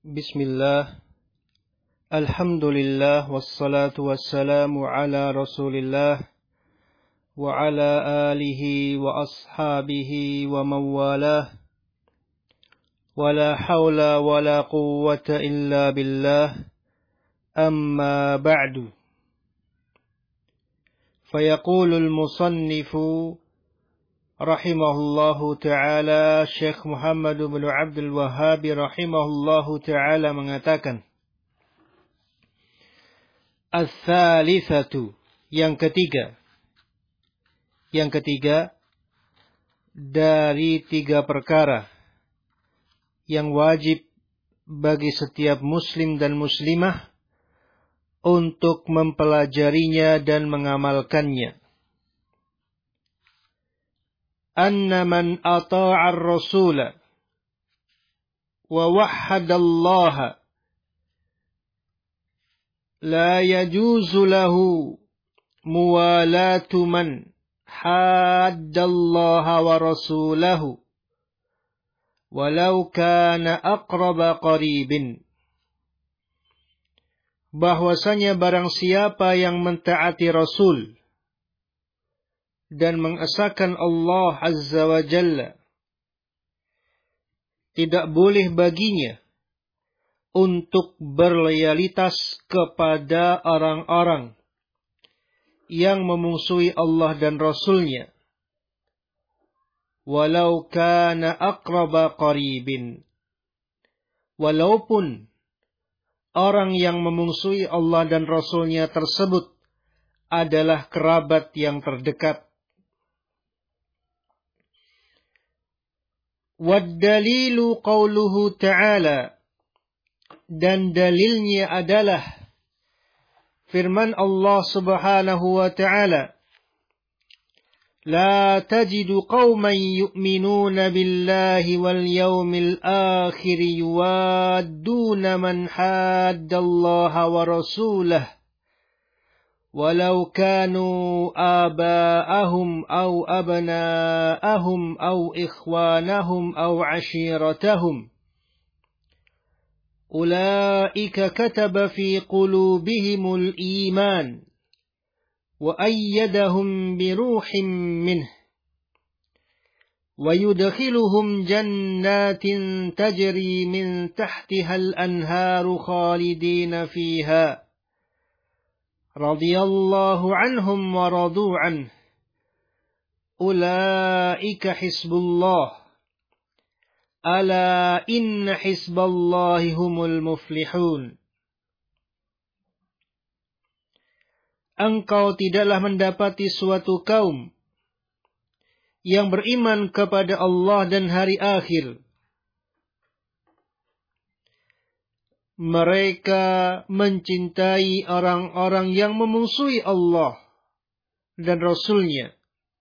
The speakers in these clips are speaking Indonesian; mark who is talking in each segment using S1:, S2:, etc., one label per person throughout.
S1: Bismillah, alhamdulillah, wassalatu wassalamu ala rasulillah, wa ala alihi wa ashabihi wa mawalah, wa la hawla wa la quwwata illa billah, amma ba'du. Fayaqulul musannifu rahimahullahu ta'ala, Syekh Muhammad bin Abdul Wahhab rahimahullahu ta'ala mengatakan, Ats-tsalitsatu, yang ketiga dari tiga perkara yang wajib bagi setiap muslim dan muslimah untuk mempelajarinya dan mengamalkannya. Anna man ata'a ar-rasula wa wahhada Allah la yajuzu lahu muwalatu man hadda Allah wa rasulahu walau kana aqraba qaribin. Bahwasanya barang siapa yang mentaati Rasul dan mengesahkan Allah Azza wa Jalla, tidak boleh baginya untuk berloyalitas kepada orang-orang yang memusuhi Allah dan Rasul-Nya, walau kana aqraba qaribin, walaupun orang yang memusuhi Allah dan Rasul-Nya tersebut adalah kerabat yang terdekat. Wad-dalilu qauluhu ta'ala, dan dalilnya adalah firman Allah Subhanahu wa ta'ala, la tajidu qauman yu'minuna billahi wal yawmil akhir yuwadduna man hadda Allah wa rasulahu walau kanu aba'ahum aw abna'ahum aw ikhwanahum aw ashiratahum ulaika kataba fi qulubihimul iman wa ayyadahum biruhim minhu wa yudkhiluhum jannatin tajri min tahtihal anharu khalidina fiha radhiyallahu anhum wa radu anhu ulaika hizbullah ala inna hizballahi humul muflihun. Engkau tidaklah mendapati suatu kaum yang beriman kepada Allah dan hari akhir, mereka mencintai orang-orang yang memusuhi Allah dan Rasul-Nya,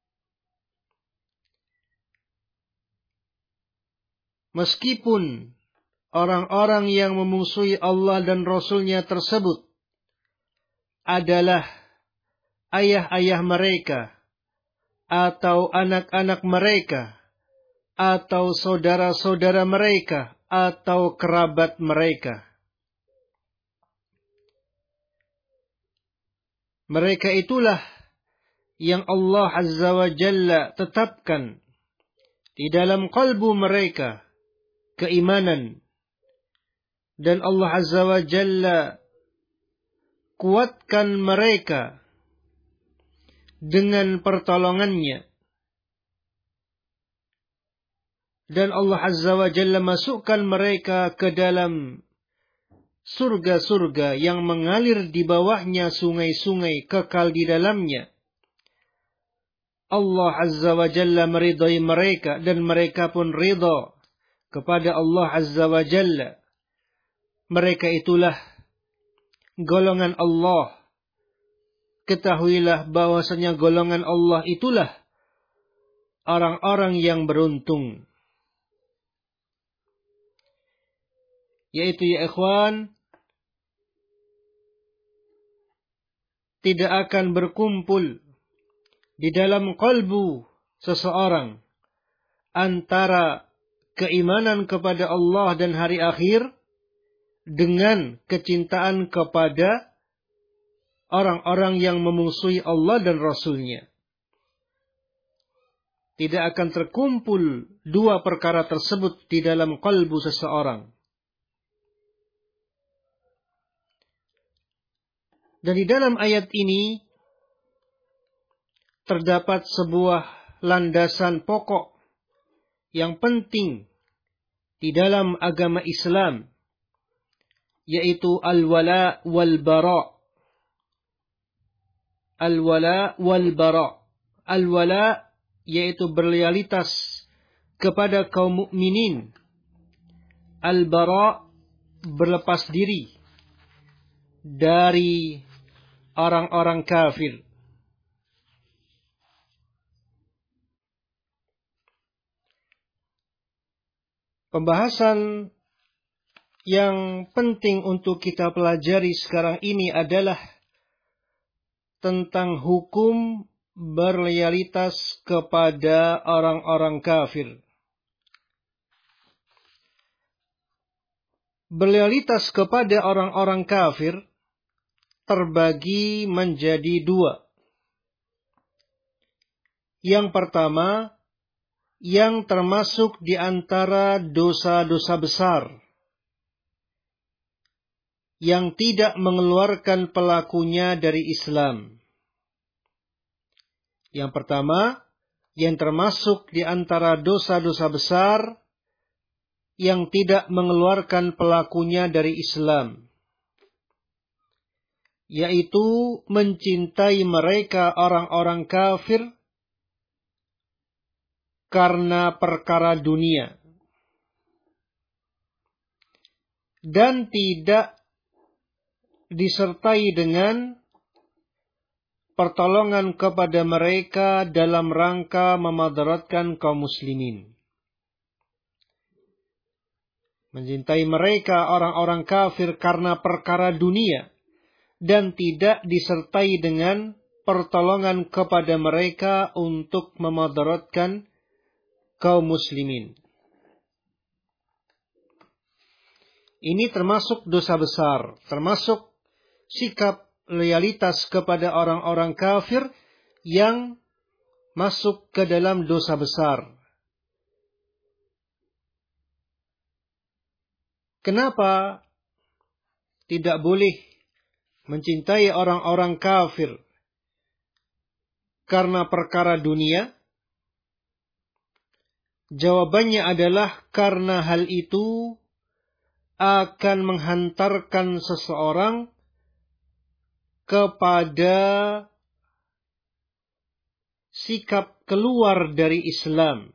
S1: meskipun orang-orang yang memusuhi Allah dan Rasul-Nya tersebut adalah ayah-ayah mereka, atau anak-anak mereka, atau saudara-saudara mereka, atau kerabat mereka. Mereka itulah yang Allah Azza wa Jalla tetapkan di dalam kalbu mereka keimanan, dan Allah Azza wa Jalla kuatkan mereka dengan pertolongannya, dan Allah Azza wa Jalla masukkan mereka ke dalam surga-surga yang mengalir di bawahnya sungai-sungai kekal di dalamnya. Allah Azza wa Jalla meridai mereka dan mereka pun ridha kepada Allah Azza wa Jalla. Mereka itulah golongan Allah. Ketahuilah bahwasanya golongan Allah itulah orang-orang yang beruntung. Yaitu, ya ikhwan, tidak akan berkumpul di dalam kalbu seseorang antara keimanan kepada Allah dan hari akhir dengan kecintaan kepada orang-orang yang memusuhi Allah dan Rasul-Nya. Tidak akan terkumpul dua perkara tersebut di dalam kalbu seseorang. Dan di dalam ayat ini terdapat sebuah landasan pokok yang penting di dalam agama Islam, yaitu al-wala wal-bara. Al-wala wal-bara. Al-wala yaitu berloyalitas kepada kaum mukminin. Al-bara berlepas diri dari orang-orang kafir. Pembahasan yang penting untuk kita pelajari sekarang ini adalah tentang hukum berloyalitas kepada orang-orang kafir. Berloyalitas kepada orang-orang kafir terbagi menjadi dua. Yang pertama, yang termasuk di antara dosa-dosa besar, yang tidak mengeluarkan pelakunya dari Islam. Yang pertama, yang termasuk di antara dosa-dosa besar, yang tidak mengeluarkan pelakunya dari Islam, yaitu mencintai mereka orang-orang kafir karena perkara dunia, dan tidak disertai dengan pertolongan kepada mereka dalam rangka memadaratkan kaum muslimin. Mencintai mereka orang-orang kafir karena perkara dunia, dan tidak disertai dengan pertolongan kepada mereka untuk memadaratkan kaum muslimin. Ini termasuk dosa besar, termasuk sikap loyalitas kepada orang-orang kafir yang masuk ke dalam dosa besar. Kenapa tidak boleh mencintai orang-orang kafir karena perkara dunia? Jawabannya adalah karena hal itu akan menghantarkan seseorang kepada sikap keluar dari Islam.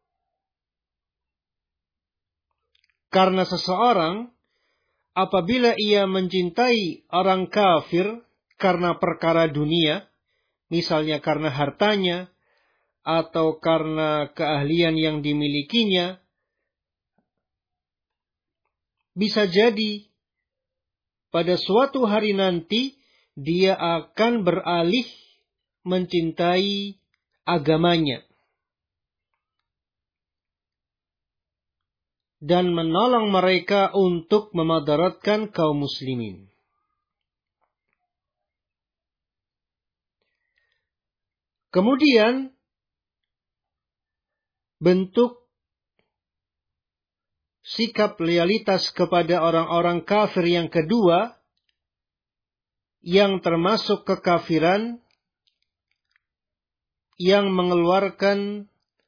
S1: Karena seseorang apabila ia mencintai orang kafir karena perkara dunia, misalnya karena hartanya, atau karena keahlian yang dimilikinya, bisa jadi pada suatu hari nanti dia akan beralih mencintai agamanya dan menolong mereka untuk memadaratkan kaum muslimin. Kemudian bentuk sikap loyalitas kepada orang-orang kafir yang kedua, yang termasuk kekafiran yang mengeluarkan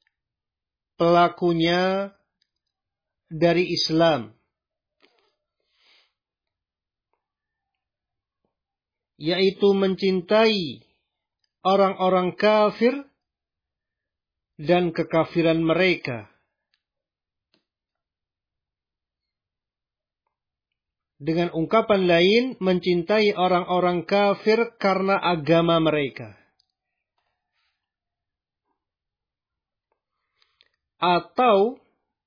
S1: pelakunya dari Islam, yaitu mencintai orang-orang kafir dan kekafiran mereka. Dengan ungkapan lain, mencintai orang-orang kafir karena agama mereka. Atau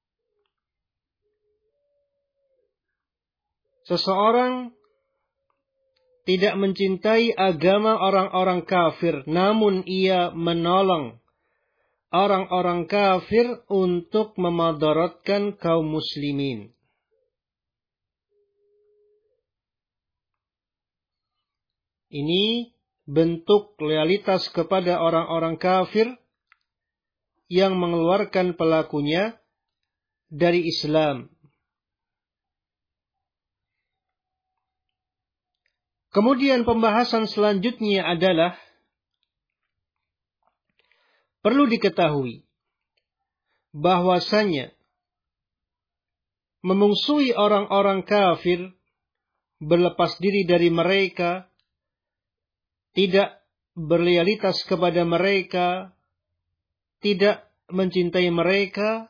S1: seseorang tidak mencintai agama orang-orang kafir, namun ia menolong orang-orang kafir untuk memadaratkan kaum muslimin. Ini bentuk loyalitas kepada orang-orang kafir yang mengeluarkan pelakunya dari Islam. Kemudian pembahasan selanjutnya adalah perlu diketahui bahwasanya memungsuhi orang-orang kafir, berlepas diri dari mereka, tidak berloyalitas kepada mereka, tidak mencintai mereka,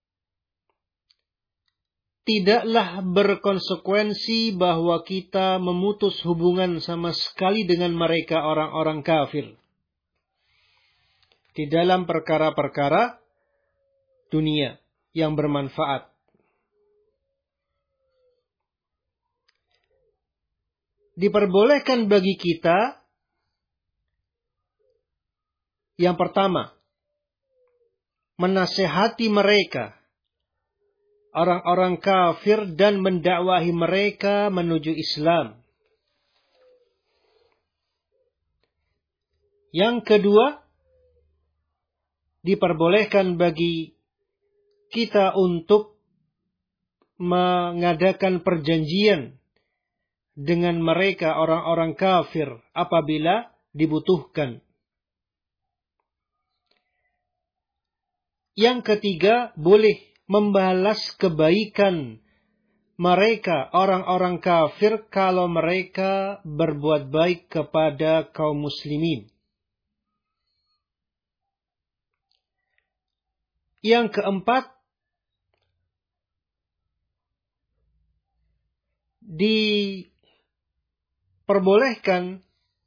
S1: tidaklah berkonsekuensi bahwa kita memutus hubungan sama sekali dengan mereka orang-orang kafir di dalam perkara-perkara dunia yang bermanfaat. Diperbolehkan bagi kita yang pertama, menasehati mereka, orang-orang kafir, dan mendakwahi mereka menuju Islam. Yang kedua, diperbolehkan bagi kita untuk mengadakan perjanjian dengan mereka orang-orang kafir apabila dibutuhkan. Yang ketiga, boleh membalas kebaikan mereka orang-orang kafir kalau mereka berbuat baik kepada kaum muslimin. Yang keempat, diperbolehkan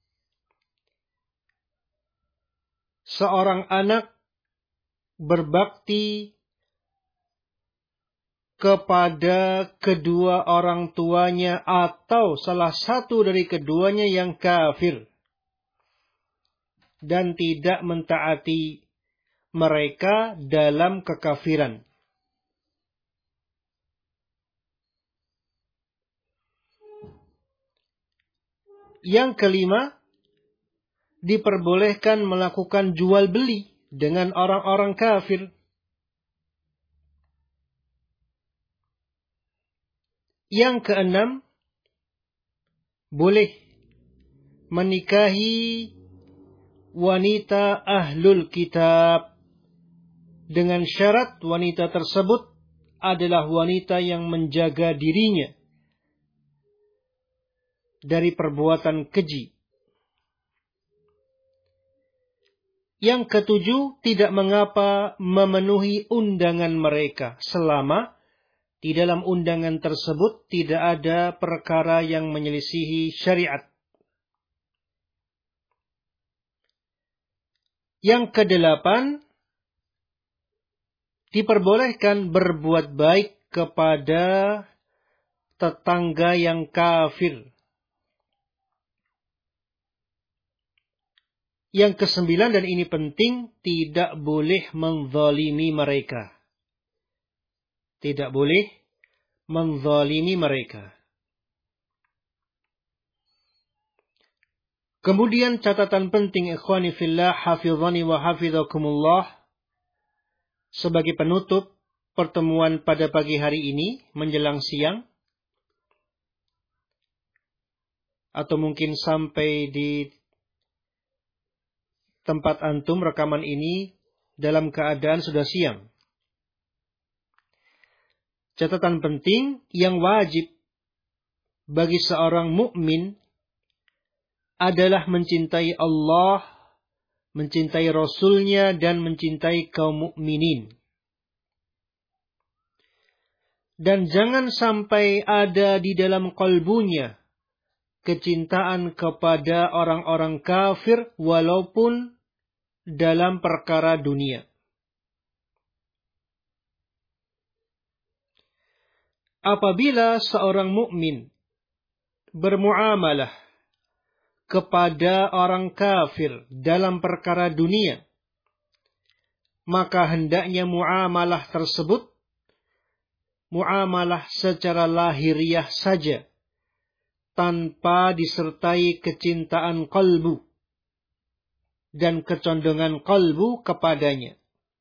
S1: seorang anak berbakti kepada kedua orang tuanya atau salah satu dari keduanya yang kafir dan tidak mentaati mereka dalam kekafiran. Yang kelima, diperbolehkan melakukan jual beli dengan orang-orang kafir. Yang keenam, boleh menikahi wanita ahlul kitab dengan syarat wanita tersebut adalah wanita yang menjaga dirinya dari perbuatan keji. Yang ketujuh, tidak mengapa memenuhi undangan mereka selama di dalam undangan tersebut tidak ada perkara yang menyelisihi syariat. Yang kedelapan, diperbolehkan berbuat baik kepada tetangga yang kafir. Yang kesembilan, dan ini penting, tidak boleh menzalimi mereka. Tidak boleh menzalimi mereka. Kemudian catatan penting, ikhwani fillah, hafizani wa hafizakumullah, sebagai penutup pertemuan pada pagi hari ini menjelang siang, atau mungkin sampai di tempat antum rekaman ini dalam keadaan sudah siang. Catatan penting yang wajib bagi seorang mukmin adalah mencintai Allah, mencintai Rasul-Nya, dan mencintai kaum mukminin. Dan jangan sampai ada di dalam kalbunya kecintaan kepada orang-orang kafir walaupun dalam perkara dunia. Apabila seorang mukmin bermuamalah kepada orang kafir dalam perkara dunia, maka hendaknya muamalah tersebut muamalah secara lahiriah saja, tanpa disertai kecintaan qalbu dan kecondongan qalbu kepadanya.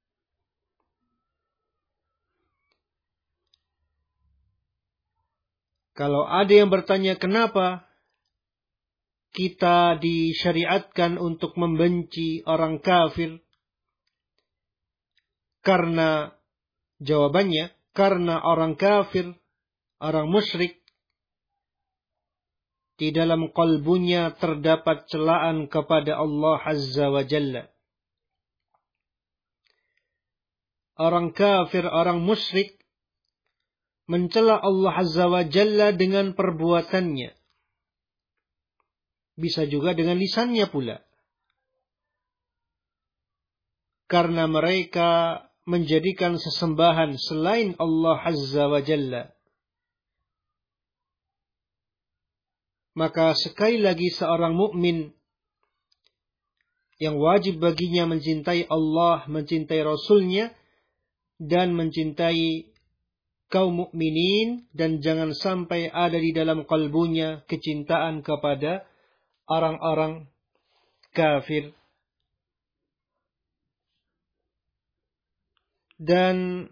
S1: Kalau ada yang bertanya kenapa kita disyariatkan untuk membenci orang kafir, karena jawabannya, karena orang kafir, orang musyrik, di dalam qalbunya terdapat celaan kepada Allah Azza wa Jalla. Orang kafir, orang musyrik mencela Allah Azza wa Jalla dengan perbuatannya. Bisa juga dengan lisannya pula. Karena mereka menjadikan sesembahan selain Allah Azza wa Jalla. Maka sekali lagi seorang mukmin yang wajib baginya mencintai Allah, mencintai Rasulnya, dan mencintai kaum mukminin, dan jangan sampai ada di dalam kalbunya kecintaan kepada orang-orang kafir. Dan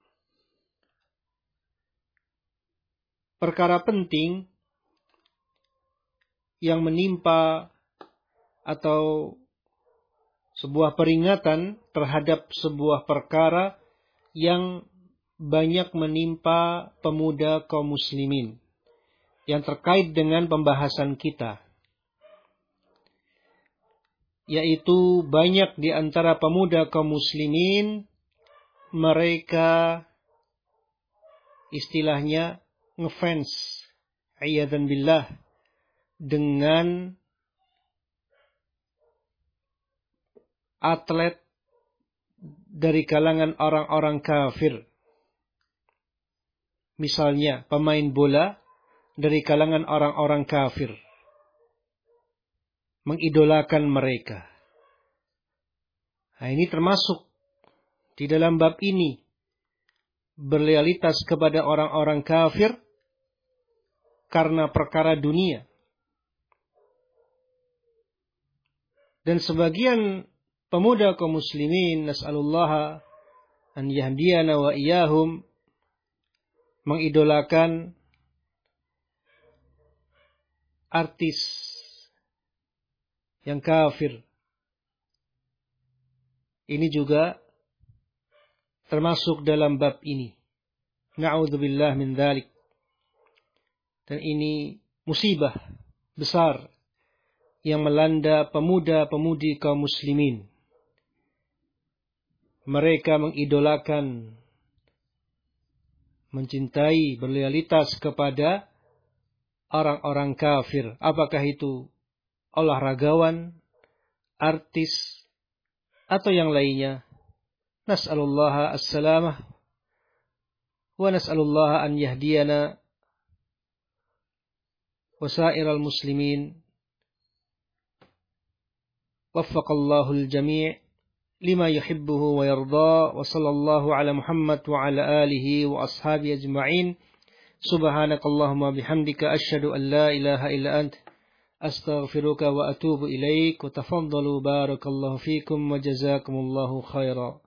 S1: perkara penting yang menimpa atau sebuah peringatan terhadap sebuah perkara yang banyak menimpa pemuda kaum muslimin yang terkait dengan pembahasan kita, yaitu banyak di antara pemuda kaum muslimin mereka istilahnya ngefans, a'yadzan billah, dengan atlet dari kalangan orang-orang kafir. Misalnya pemain bola dari kalangan orang-orang kafir, mengidolakan mereka. Nah, ini termasuk di dalam bab ini, berloyalitas kepada orang-orang kafir karena perkara dunia. Dan sebagian pemuda kaum muslimin, nas'alullaha an yahdiyana wa iyahum, mengidolakan artis yang kafir. Ini juga termasuk dalam bab ini. Na'udzubillah min dzalik. Dan ini musibah besar yang melanda pemuda-pemudi kaum muslimin. Mereka mengidolakan, mencintai, berloyalitas kepada orang-orang kafir. Apakah itu olahragawan, artis, atau yang lainnya. Nas'alullaha as-salamah wa nas'alullaha an yahdiyana wa sa'iral muslimin. Waffaqallahu al-jami' lima yuhibbuhu wa yarda, wa sallallahu ala Muhammad wa ala alihi wa ashabi ajma'in. Subhanakallahumma bihamdika asyhadu an la ilaha illa ant astaghfiruka wa atubu ilaik, wa tafaddalu barakallahu fikum wa jazakumullahu khairan.